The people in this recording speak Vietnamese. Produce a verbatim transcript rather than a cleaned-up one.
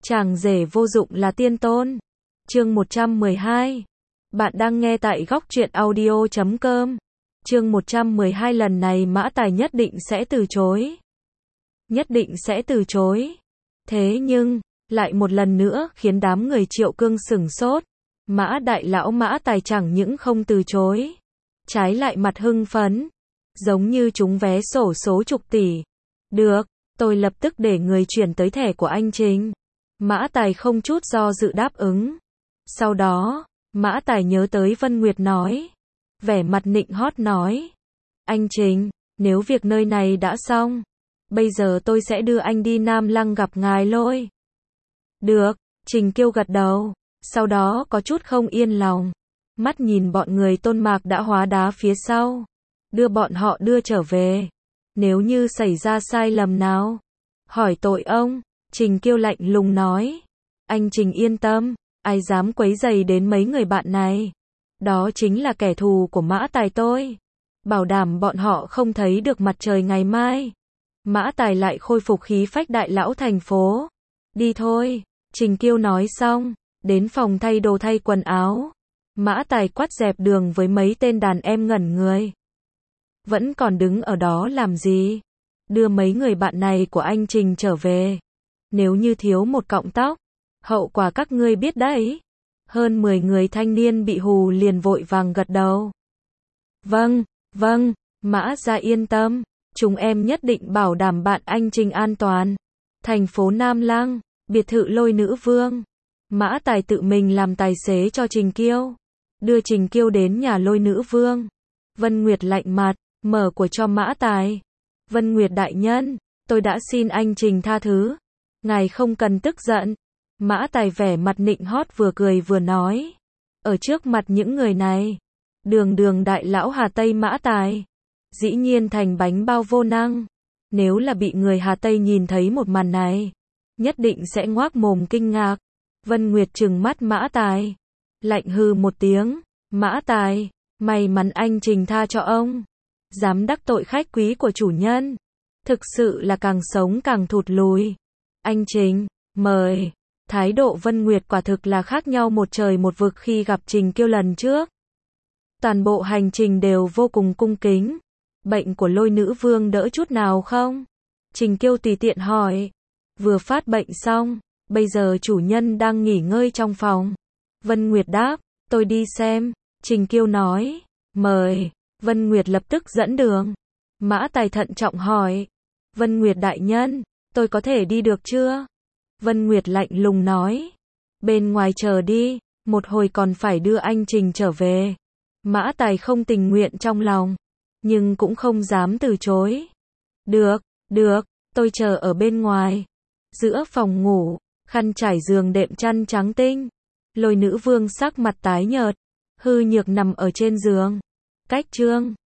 Chàng rể vô dụng là tiên tôn. Chương một trăm mười hai. Bạn đang nghe tại góc truyện audio chấm com. Chương một trăm mười hai, lần này Mã Tài nhất định sẽ từ chối. Nhất định sẽ từ chối. Thế nhưng, lại một lần nữa khiến đám người Triệu Cương sửng sốt. Mã đại lão Mã Tài chẳng những không từ chối, trái lại mặt hưng phấn, giống như trúng vé xổ số chục tỷ. Được, tôi lập tức để người chuyển tới thẻ của anh Trình. Mã Tài không chút do dự đáp ứng. Sau đó, Mã Tài nhớ tới Vân Nguyệt nói, vẻ mặt nịnh hót nói, anh Trình, nếu việc nơi này đã xong, bây giờ tôi sẽ đưa anh đi Nam Lăng gặp ngài Lôi. Được, Trình Kiêu gật đầu, sau đó có chút không yên lòng, mắt nhìn bọn người Tôn Mạc đã hóa đá phía sau, đưa bọn họ đưa trở về. Nếu như xảy ra sai lầm nào, hỏi tội ông. Trình Kiêu lạnh lùng nói, anh Trình yên tâm, ai dám quấy rầy đến mấy người bạn này, đó chính là kẻ thù của Mã Tài tôi, bảo đảm bọn họ không thấy được mặt trời ngày mai. Mã Tài lại khôi phục khí phách đại lão thành phố. Đi thôi, Trình Kiêu nói xong, đến phòng thay đồ thay quần áo. Mã Tài quát dẹp đường với mấy tên đàn em ngẩn người. Vẫn còn đứng ở đó làm gì? Đưa mấy người bạn này của anh Trình trở về. Nếu như thiếu một cọng tóc, hậu quả các ngươi biết đấy. Hơn mười người thanh niên bị hù liền vội vàng gật đầu. Vâng, vâng, Mã gia yên tâm, chúng em nhất định bảo đảm bạn anh Trình an toàn. Thành phố Nam Lăng, biệt thự Lôi Nữ Vương. Mã Tài tự mình làm tài xế cho Trình Kiêu, đưa Trình Kiêu đến nhà Lôi Nữ Vương. Vân Nguyệt lạnh mặt, mở của cho Mã Tài. Vân Nguyệt đại nhân, tôi đã xin anh Trình tha thứ. Ngài không cần tức giận. Mã Tài vẻ mặt nịnh hót vừa cười vừa nói. Ở trước mặt những người này, đường đường đại lão Hà Tây Mã Tài, dĩ nhiên thành bánh bao vô năng. Nếu là bị người Hà Tây nhìn thấy một màn này, nhất định sẽ ngoác mồm kinh ngạc. Vân Nguyệt trừng mắt Mã Tài, lạnh hừ một tiếng. Mã Tài, may mắn anh Trình tha cho ông. Dám đắc tội khách quý của chủ nhân, thực sự là càng sống càng thụt lùi. Anh Trình, mời. Thái độ Vân Nguyệt quả thực là khác nhau một trời một vực khi gặp Trình Kiêu lần trước. Toàn bộ hành trình đều vô cùng cung kính. Bệnh của Lôi Nữ Vương đỡ chút nào không? Trình Kiêu tùy tiện hỏi. Vừa phát bệnh xong, bây giờ chủ nhân đang nghỉ ngơi trong phòng. Vân Nguyệt đáp, tôi đi xem. Trình Kiêu nói, mời. Vân Nguyệt lập tức dẫn đường. Mã Tài thận trọng hỏi, Vân Nguyệt đại nhân, tôi có thể đi được chưa? Vân Nguyệt lạnh lùng nói, bên ngoài chờ đi, một hồi còn phải đưa anh Trình trở về. Mã Tài không tình nguyện trong lòng, nhưng cũng không dám từ chối. Được, được, tôi chờ ở bên ngoài. Giữa phòng ngủ, khăn trải giường đệm chăn trắng tinh. Lôi Nữ Vương sắc mặt tái nhợt, hư nhược nằm ở trên giường. Cách Trương